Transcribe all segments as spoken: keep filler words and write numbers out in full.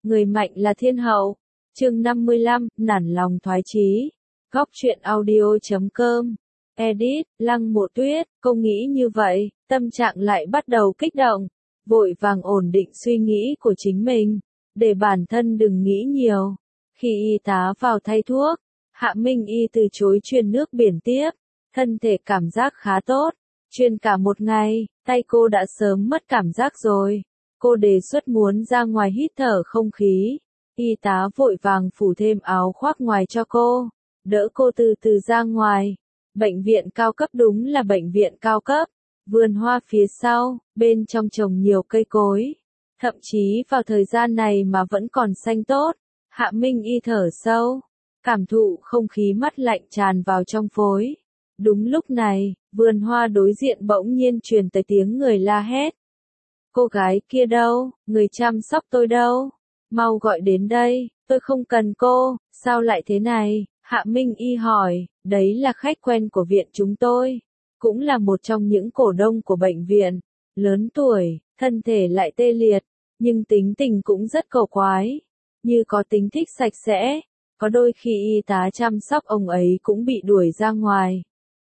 Người mạnh là thiên hậu. Chương năm mươi lăm, nản lòng thoái chí. Góc truyện audio chấm com. Edit, Lăng Mộ Tuyết, cô nghĩ như vậy, tâm trạng lại bắt đầu kích động, vội vàng ổn định suy nghĩ của chính mình, để bản thân đừng nghĩ nhiều. Khi y tá vào thay thuốc, Hạ Minh Y từ chối truyền nước biển tiếp, thân thể cảm giác khá tốt, truyền cả một ngày, tay cô đã sớm mất cảm giác rồi. Cô đề xuất muốn ra ngoài hít thở không khí, y tá vội vàng phủ thêm áo khoác ngoài cho cô, đỡ cô từ từ ra ngoài. Bệnh viện cao cấp đúng là bệnh viện cao cấp, vườn hoa phía sau, bên trong trồng nhiều cây cối, thậm chí vào thời gian này mà vẫn còn xanh tốt. Hạ Minh Y thở sâu, cảm thụ không khí mát lạnh tràn vào trong phổi. Đúng lúc này, vườn hoa đối diện bỗng nhiên truyền tới tiếng người la hét. Cô gái kia đâu, người chăm sóc tôi đâu, mau gọi đến đây, tôi không cần cô, sao lại thế này? Hạ Minh Y hỏi, đấy là khách quen của viện chúng tôi, cũng là một trong những cổ đông của bệnh viện, lớn tuổi, thân thể lại tê liệt, nhưng tính tình cũng rất cầu quái, như có tính thích sạch sẽ, có đôi khi y tá chăm sóc ông ấy cũng bị đuổi ra ngoài.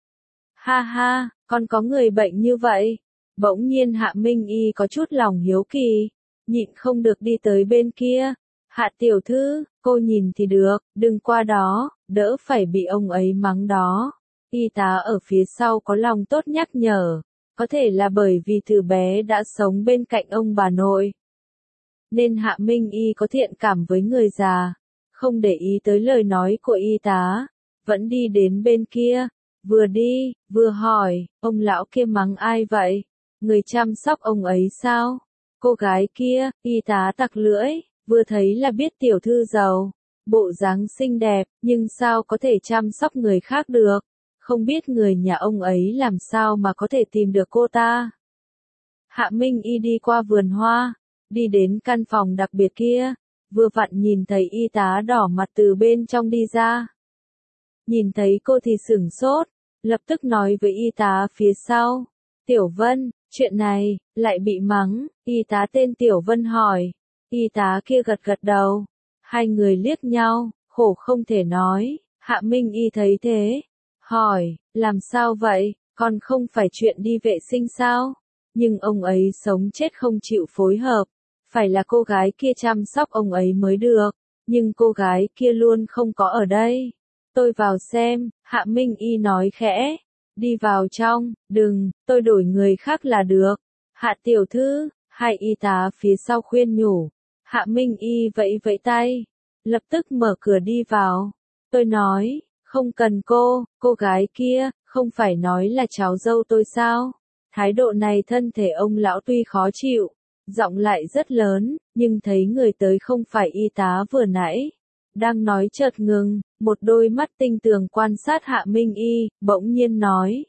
Ha ha, còn có người bệnh như vậy. Bỗng nhiên Hạ Minh Y có chút lòng hiếu kỳ, nhịn không được đi tới bên kia. Hạ tiểu thư, cô nhìn thì được, đừng qua đó, đỡ phải bị ông ấy mắng đó. Y tá ở phía sau có lòng tốt nhắc nhở, có thể là bởi vì từ bé đã sống bên cạnh ông bà nội, nên Hạ Minh Y có thiện cảm với người già, không để ý tới lời nói của y tá, vẫn đi đến bên kia, vừa đi, vừa hỏi, ông lão kia mắng ai vậy? Người chăm sóc ông ấy sao? Cô gái kia, y tá tặc lưỡi, vừa thấy là biết tiểu thư giàu, bộ dáng xinh đẹp, nhưng sao có thể chăm sóc người khác được? Không biết người nhà ông ấy làm sao mà có thể tìm được cô ta? Hạ Minh Y đi qua vườn hoa, đi đến căn phòng đặc biệt kia, vừa vặn nhìn thấy y tá đỏ mặt từ bên trong đi ra. Nhìn thấy cô thì sửng sốt, lập tức nói với y tá phía sau, Tiểu Vân, chuyện này, lại bị mắng, y tá tên Tiểu Vân hỏi, y tá kia gật gật đầu, hai người liếc nhau, khổ không thể nói. Hạ Minh Y thấy thế, hỏi, làm sao vậy, còn không phải chuyện đi vệ sinh sao? Nhưng ông ấy sống chết không chịu phối hợp, phải là cô gái kia chăm sóc ông ấy mới được, nhưng cô gái kia luôn không có ở đây. Tôi vào xem, Hạ Minh Y nói khẽ, đi vào trong, đừng, tôi đổi người khác là được. Hạ tiểu thư, hai y tá phía sau khuyên nhủ, Hạ Minh Y vẫy vẫy tay, lập tức mở cửa đi vào. Tôi nói, không cần cô, cô gái kia, không phải nói là cháu dâu tôi sao? Thái độ này thân thể ông lão tuy khó chịu, giọng lại rất lớn, nhưng thấy người tới không phải y tá vừa nãy. Đang nói chợt ngừng, một đôi mắt tinh tường quan sát Hạ Minh Y, bỗng nhiên nói.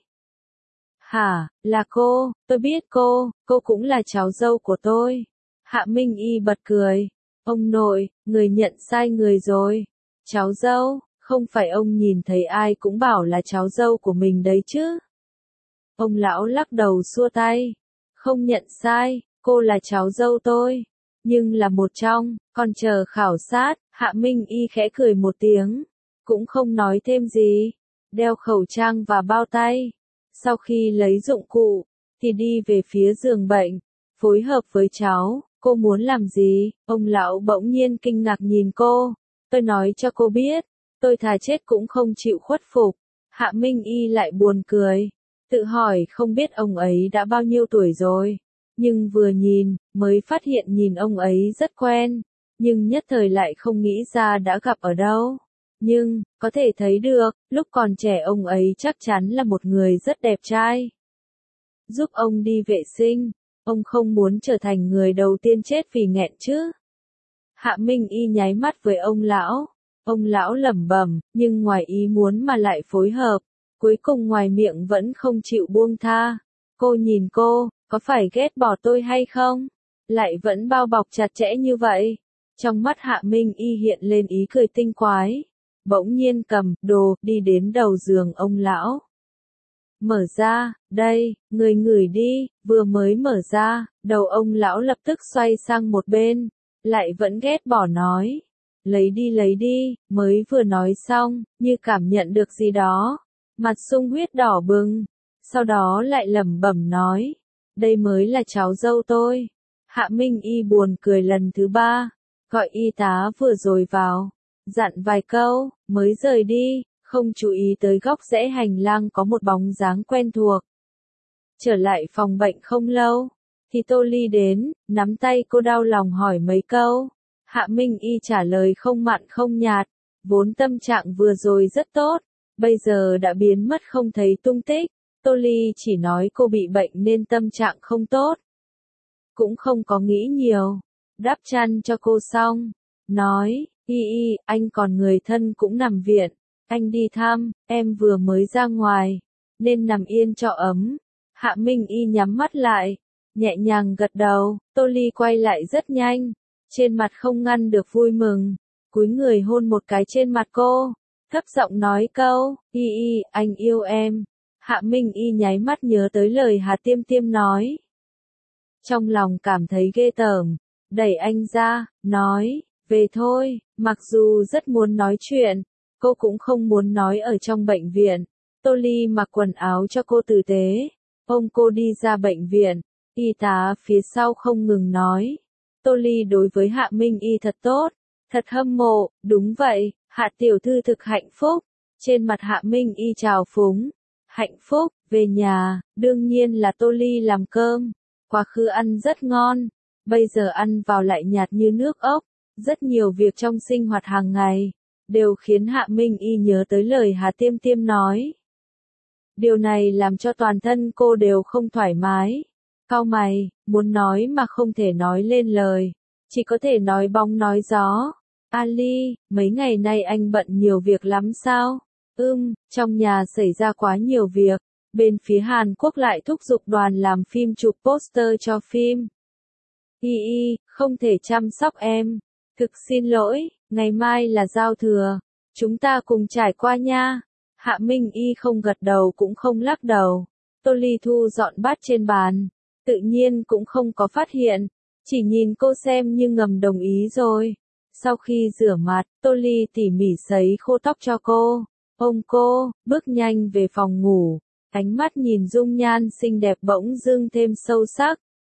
Hả, là cô, tôi biết cô, cô cũng là cháu dâu của tôi. Hạ Minh Y bật cười. Ông nội, người nhận sai người rồi. Cháu dâu, không phải ông nhìn thấy ai cũng bảo là cháu dâu của mình đấy chứ. Ông lão lắc đầu xua tay. Không nhận sai, cô là cháu dâu tôi. Nhưng là một trong, còn chờ khảo sát. Hạ Minh Y khẽ cười một tiếng, cũng không nói thêm gì, đeo khẩu trang và bao tay. Sau khi lấy dụng cụ, thì đi về phía giường bệnh, phối hợp với cháu. Cô muốn làm gì? Ông lão bỗng nhiên kinh ngạc nhìn cô. Tôi nói cho cô biết, tôi thà chết cũng không chịu khuất phục. Hạ Minh Y lại buồn cười, tự hỏi không biết ông ấy đã bao nhiêu tuổi rồi, nhưng vừa nhìn, mới phát hiện nhìn ông ấy rất quen. Nhưng nhất thời lại không nghĩ ra đã gặp ở đâu. Nhưng, có thể thấy được, lúc còn trẻ ông ấy chắc chắn là một người rất đẹp trai. Giúp ông đi vệ sinh, ông không muốn trở thành người đầu tiên chết vì nghẹn chứ. Hạ Minh Y nháy mắt với ông lão. Ông lão lẩm bẩm, nhưng ngoài ý muốn mà lại phối hợp. Cuối cùng ngoài miệng vẫn không chịu buông tha. Cô nhìn cô, có phải ghét bỏ tôi hay không? Lại vẫn bao bọc chặt chẽ như vậy. Trong mắt Hạ Minh Y hiện lên ý cười tinh quái. Bỗng nhiên cầm đồ đi đến đầu giường ông lão. Mở ra, đây, người ngửi đi, vừa mới mở ra, đầu ông lão lập tức xoay sang một bên. lại vẫn ghét bỏ nói. Lấy đi lấy đi, mới vừa nói xong, như cảm nhận được gì đó. Mặt sung huyết đỏ bừng. Sau đó lại lẩm bẩm nói. Đây mới là cháu dâu tôi. Hạ Minh Y buồn cười lần thứ ba. Gọi y tá vừa rồi vào. Dặn vài câu, mới rời đi. Không chú ý tới góc rẽ hành lang có một bóng dáng quen thuộc. Trở lại phòng bệnh không lâu. Thì Tô Ly đến, nắm tay cô đau lòng hỏi mấy câu. Hạ Minh Y trả lời không mặn không nhạt. Vốn tâm trạng vừa rồi rất tốt. Bây giờ đã biến mất không thấy tung tích. Tô Ly chỉ nói cô bị bệnh nên tâm trạng không tốt. Cũng không có nghĩ nhiều. Đắp chăn cho cô xong. Nói, Y Y, anh còn người thân cũng nằm viện. Anh đi thăm, em vừa mới ra ngoài. Nên nằm yên cho ấm. Hạ Minh Y nhắm mắt lại. Nhẹ nhàng gật đầu. Tô Ly quay lại rất nhanh. Trên mặt không ngăn được vui mừng. Cúi người hôn một cái trên mặt cô. Thấp giọng nói câu, Y Y, anh yêu em. Hạ Minh Y nháy mắt nhớ tới lời Hà Tiêm Tiêm nói. Trong lòng cảm thấy ghê tởm, đẩy anh ra, nói, về thôi, mặc dù rất muốn nói chuyện, cô cũng không muốn nói ở trong bệnh viện. Tô Ly mặc quần áo cho cô tử tế, ôm cô đi ra bệnh viện, y tá phía sau không ngừng nói. Tô Ly đối với Hạ Minh Y thật tốt, thật hâm mộ, đúng vậy, Hạ tiểu thư thực hạnh phúc. Trên mặt Hạ Minh Y trào phúng. Hạnh phúc, về nhà, đương nhiên là Tô Ly làm cơm. Quá khứ ăn rất ngon, bây giờ ăn vào lại nhạt như nước ốc. Rất nhiều việc trong sinh hoạt hàng ngày, đều khiến Hạ Minh Y nhớ tới lời Hà Tiêm Tiêm nói. Điều này làm cho toàn thân cô đều không thoải mái. Cau mày, muốn nói mà không thể nói lên lời, chỉ có thể nói bóng nói gió. Ali, mấy ngày nay anh bận nhiều việc lắm sao? Ừm, trong nhà xảy ra quá nhiều việc. Bên phía Hàn Quốc lại thúc giục đoàn làm phim chụp poster cho phim. Y Y, không thể chăm sóc em. Thực xin lỗi, ngày mai là giao thừa. Chúng ta cùng trải qua nha. Hạ Minh Y không gật đầu cũng không lắc đầu. Tô Ly thu dọn bát trên bàn. Tự nhiên cũng không có phát hiện. Chỉ nhìn cô xem như ngầm đồng ý rồi. Sau khi rửa mặt, Tô Ly tỉ mỉ sấy khô tóc cho cô. Ôm cô, bước nhanh về phòng ngủ. Ánh mắt nhìn dung nhan xinh đẹp bỗng dưng thêm sâu sắc.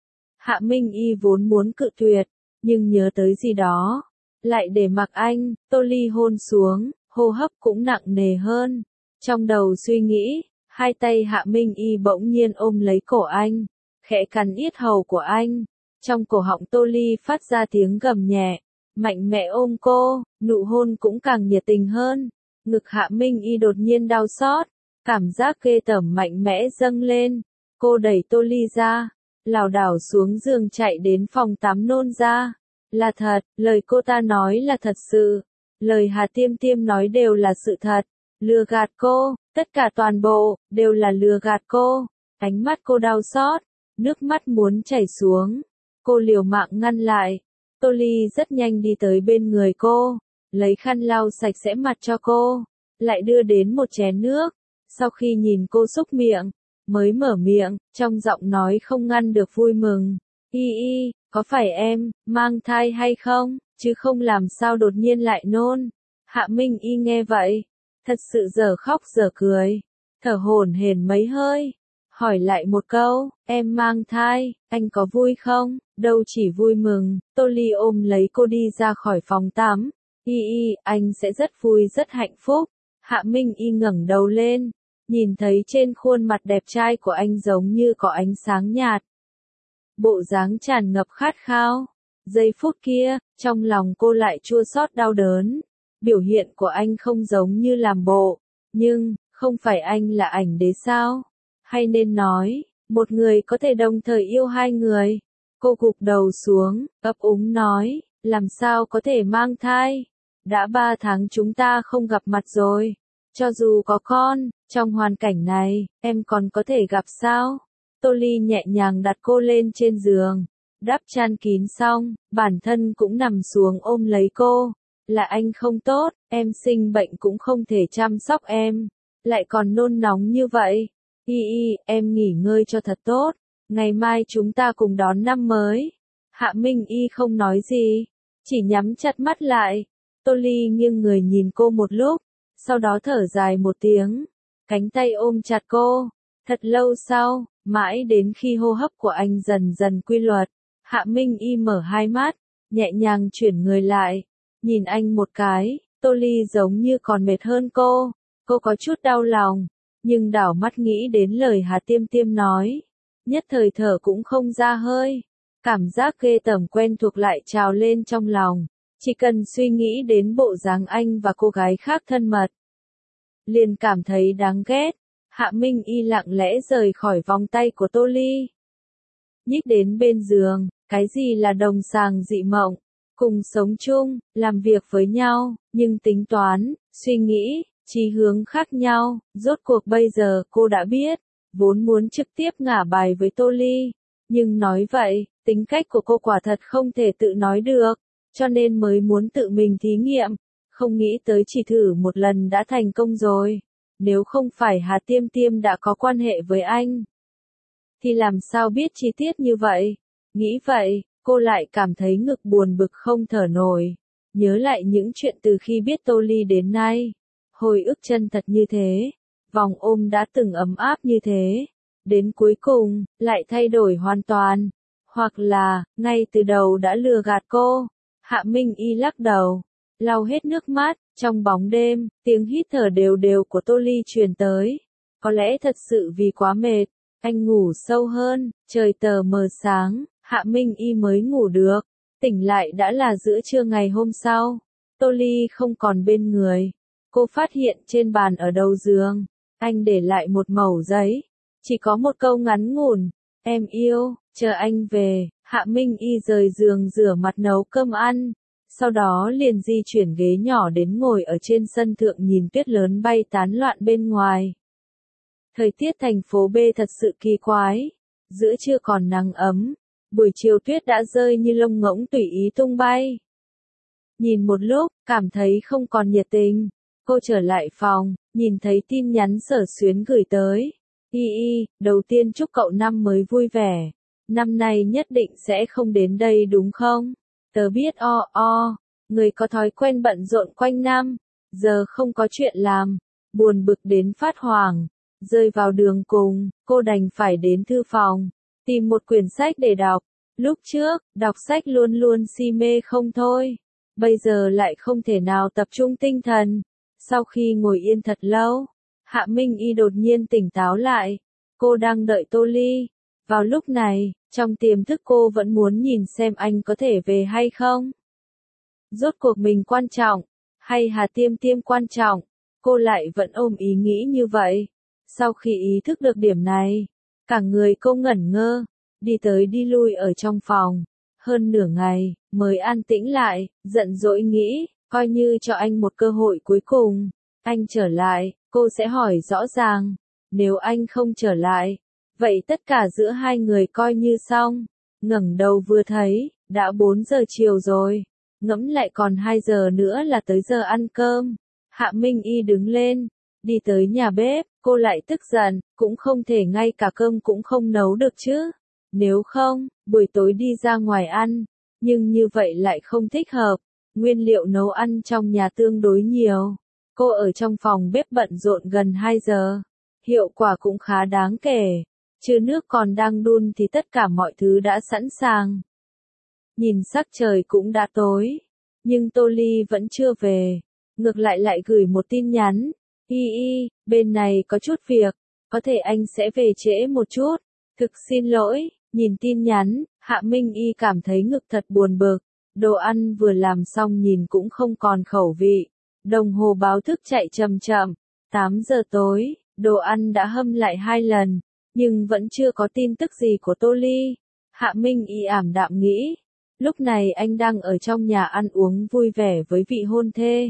Hạ Minh Y vốn muốn cự tuyệt, nhưng nhớ tới gì đó. Lại để mặc anh, Tô Ly hôn xuống, hô hấp cũng nặng nề hơn. Trong đầu suy nghĩ, hai tay Hạ Minh Y bỗng nhiên ôm lấy cổ anh, khẽ cắn yết hầu của anh. Trong cổ họng Tô Ly phát ra tiếng gầm nhẹ, mạnh mẽ ôm cô, nụ hôn cũng càng nhiệt tình hơn. Ngực Hạ Minh Y đột nhiên đau xót, cảm giác ghê tởm mạnh mẽ dâng lên. Cô đẩy Tô Ly ra, lảo đảo xuống giường chạy đến phòng tắm nôn ra. Là thật, lời cô ta nói là thật sự. Lời Hà Tiêm Tiêm nói đều là sự thật. Lừa gạt cô, tất cả toàn bộ, đều là lừa gạt cô. Ánh mắt cô đau xót, nước mắt muốn chảy xuống. Cô liều mạng ngăn lại. Tô Ly rất nhanh đi tới bên người cô, lấy khăn lau sạch sẽ mặt cho cô, lại đưa đến một chén nước. Sau khi nhìn cô xúc miệng, mới mở miệng, trong giọng nói không ngăn được vui mừng. Y Y, có phải em, mang thai hay không, chứ không làm sao đột nhiên lại nôn. Hạ Minh Y nghe vậy, thật sự dở khóc dở cười, thở hổn hển mấy hơi, hỏi lại một câu, em mang thai, anh có vui không? Đâu chỉ vui mừng. Tô Ly ôm lấy cô đi ra khỏi phòng tắm. Y Y, anh sẽ rất vui rất hạnh phúc. Hạ Minh Y ngẩng đầu lên, nhìn thấy trên khuôn mặt đẹp trai của anh giống như có ánh sáng nhạt. Bộ dáng tràn ngập khát khao. Giây phút kia, trong lòng cô lại chua xót đau đớn. Biểu hiện của anh không giống như làm bộ, nhưng, không phải anh là ảnh đế sao? Hay nên nói, một người có thể đồng thời yêu hai người. Cô gục đầu xuống, ấp úng nói, làm sao có thể mang thai? Đã ba tháng chúng ta không gặp mặt rồi. Cho dù có con, trong hoàn cảnh này, em còn có thể gặp sao? Tô Ly nhẹ nhàng đặt cô lên trên giường, đắp chăn kín xong, bản thân cũng nằm xuống ôm lấy cô. Là anh không tốt, em sinh bệnh cũng không thể chăm sóc em, lại còn nôn nóng như vậy. Y Y, em nghỉ ngơi cho thật tốt, ngày mai chúng ta cùng đón năm mới. Hạ Minh Y không nói gì, chỉ nhắm chặt mắt lại. Tô Ly nghiêng người nhìn cô một lúc, sau đó thở dài một tiếng, cánh tay ôm chặt cô. Thật lâu sau, mãi đến khi hô hấp của anh dần dần quy luật, Hạ Minh Y mở hai mắt, nhẹ nhàng chuyển người lại, nhìn anh một cái. Tô Ly giống như còn mệt hơn cô, cô có chút đau lòng, nhưng đảo mắt nghĩ đến lời Hà Tiêm Tiêm nói, nhất thời thở cũng không ra hơi, cảm giác ghê tởm quen thuộc lại trào lên trong lòng, chỉ cần suy nghĩ đến bộ dáng anh và cô gái khác thân mật, liền cảm thấy đáng ghét. Hạ Minh Y lặng lẽ rời khỏi vòng tay của Tô Ly, nhích đến bên giường. Cái gì là đồng sàng dị mộng? Cùng sống chung, làm việc với nhau, nhưng tính toán, suy nghĩ, chí hướng khác nhau. Rốt cuộc bây giờ cô đã biết, vốn muốn trực tiếp ngả bài với Tô Ly, nhưng nói vậy, tính cách của cô quả thật không thể tự nói được, cho nên mới muốn tự mình thí nghiệm. Không nghĩ tới chỉ thử một lần đã thành công rồi. Nếu không phải Hà Tiêm Tiêm đã có quan hệ với anh, thì làm sao biết chi tiết như vậy? Nghĩ vậy, cô lại cảm thấy ngực buồn bực không thở nổi. Nhớ lại những chuyện từ khi biết Tô Ly đến nay. Hồi ức chân thật như thế. Vòng ôm đã từng ấm áp như thế. Đến cuối cùng, lại thay đổi hoàn toàn. Hoặc là, ngay từ đầu đã lừa gạt cô. Hạ Minh Y lắc đầu, lau hết nước mắt. Trong bóng đêm, tiếng hít thở đều đều của Tô Ly truyền tới. Có lẽ thật sự vì quá mệt, anh ngủ sâu hơn, trời tờ mờ sáng, Hạ Minh Y mới ngủ được. Tỉnh lại đã là giữa trưa ngày hôm sau. Tô Ly không còn bên người. Cô phát hiện trên bàn ở đầu giường, anh để lại một mẩu giấy. Chỉ có một câu ngắn ngủn, em yêu, chờ anh về. Hạ Minh Y rời giường rửa mặt nấu cơm ăn. Sau đó liền di chuyển ghế nhỏ đến ngồi ở trên sân thượng nhìn tuyết lớn bay tán loạn bên ngoài. Thời tiết thành phố B thật sự kỳ quái. Giữa trưa còn nắng ấm, buổi chiều tuyết đã rơi như lông ngỗng tùy ý tung bay. Nhìn một lúc, cảm thấy không còn nhiệt tình. Cô trở lại phòng, nhìn thấy tin nhắn Sở Xuyến gửi tới. Y y, đầu tiên chúc cậu năm mới vui vẻ. Năm nay nhất định sẽ không đến đây đúng không? Tớ biết o o, người có thói quen bận rộn quanh năm, giờ không có chuyện làm, buồn bực đến phát hoảng, rơi vào đường cùng, cô đành phải đến thư phòng, tìm một quyển sách để đọc. Lúc trước, đọc sách luôn luôn si mê không thôi, bây giờ lại không thể nào tập trung tinh thần. Sau khi ngồi yên thật lâu, Hạ Minh Y đột nhiên tỉnh táo lại, cô đang đợi Tô Ly. Vào lúc này, trong tiềm thức cô vẫn muốn nhìn xem anh có thể về hay không. Rốt cuộc mình quan trọng, hay Hà Tiêm Tiêm quan trọng, cô lại vẫn ôm ý nghĩ như vậy. Sau khi ý thức được điểm này, cả người cô ngẩn ngơ, đi tới đi lui ở trong phòng. Hơn nửa ngày, mới an tĩnh lại, giận dỗi nghĩ, coi như cho anh một cơ hội cuối cùng. Anh trở lại, cô sẽ hỏi rõ ràng. Nếu anh không trở lại, vậy tất cả giữa hai người coi như xong. Ngẩng đầu vừa thấy, đã bốn giờ chiều rồi. Ngẫm lại còn hai giờ nữa là tới giờ ăn cơm. Hạ Minh Y đứng lên, đi tới nhà bếp, cô lại tức giận, cũng không thể ngay cả cơm cũng không nấu được chứ. Nếu không, buổi tối đi ra ngoài ăn, nhưng như vậy lại không thích hợp. Nguyên liệu nấu ăn trong nhà tương đối nhiều. Cô ở trong phòng bếp bận rộn gần hai giờ. Hiệu quả cũng khá đáng kể. Chứ nước còn đang đun thì tất cả mọi thứ đã sẵn sàng. Nhìn sắc trời cũng đã tối, nhưng Tô Ly vẫn chưa về. Ngược lại lại gửi một tin nhắn. Y y, bên này có chút việc, có thể anh sẽ về trễ một chút. Thực xin lỗi, nhìn tin nhắn, Hạ Minh Y cảm thấy ngực thật buồn bực. Đồ ăn vừa làm xong nhìn cũng không còn khẩu vị. Đồng hồ báo thức chạy chậm chậm. tám giờ tối, đồ ăn đã hâm lại hai lần, nhưng vẫn chưa có tin tức gì của Tô Ly. Hạ Minh Y ảm đạm nghĩ. Lúc này anh đang ở trong nhà ăn uống vui vẻ với vị hôn thê.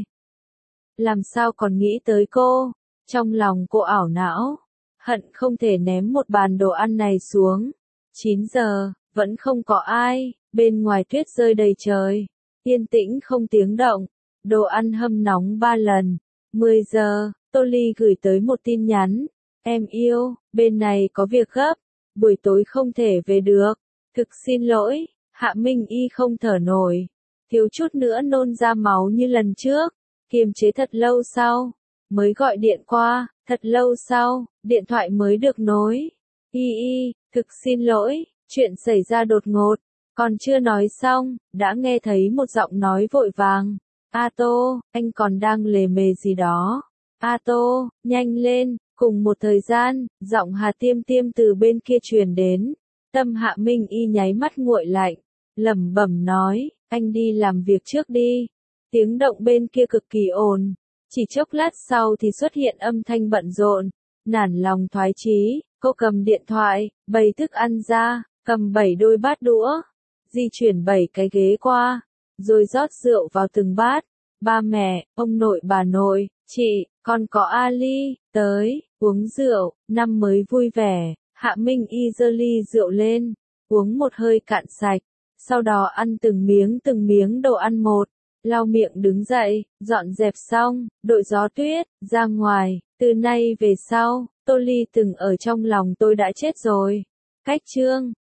Làm sao còn nghĩ tới cô? Trong lòng cô ảo não, hận không thể ném một bàn đồ ăn này xuống. chín giờ, vẫn không có ai, bên ngoài tuyết rơi đầy trời, yên tĩnh không tiếng động, đồ ăn hâm nóng ba lần. mười giờ, Tô Ly gửi tới một tin nhắn, em yêu, bên này có việc gấp, buổi tối không thể về được, thực xin lỗi. Hạ Minh Y không thở nổi, thiếu chút nữa nôn ra máu như lần trước, kiềm chế thật lâu sau, mới gọi điện qua, thật lâu sau, điện thoại mới được nối. Y y, thực xin lỗi, chuyện xảy ra đột ngột, còn chưa nói xong, đã nghe thấy một giọng nói vội vàng. A Tô, anh còn đang lề mề gì đó. A Tô, nhanh lên, cùng một thời gian, giọng Hà Tiêm Tiêm từ bên kia truyền đến. Tâm Hạ Minh Y nháy mắt nguội lạnh, lẩm bẩm nói, anh đi làm việc trước đi. Tiếng động bên kia cực kỳ ồn, chỉ chốc lát sau thì xuất hiện âm thanh bận rộn, nản lòng thoái chí, cô cầm điện thoại, bày thức ăn ra, cầm bảy đôi bát đũa, di chuyển bảy cái ghế qua, rồi rót rượu vào từng bát. Ba mẹ, ông nội bà nội, chị, còn có Ali, tới, uống rượu, năm mới vui vẻ. Hạ Minh Y giơ ly rượu lên, uống một hơi cạn sạch, sau đó ăn từng miếng từng miếng đồ ăn một, lau miệng đứng dậy, dọn dẹp xong, đội gió tuyết, ra ngoài, từ nay về sau, Tô Ly từng ở trong lòng tôi đã chết rồi. Cách chương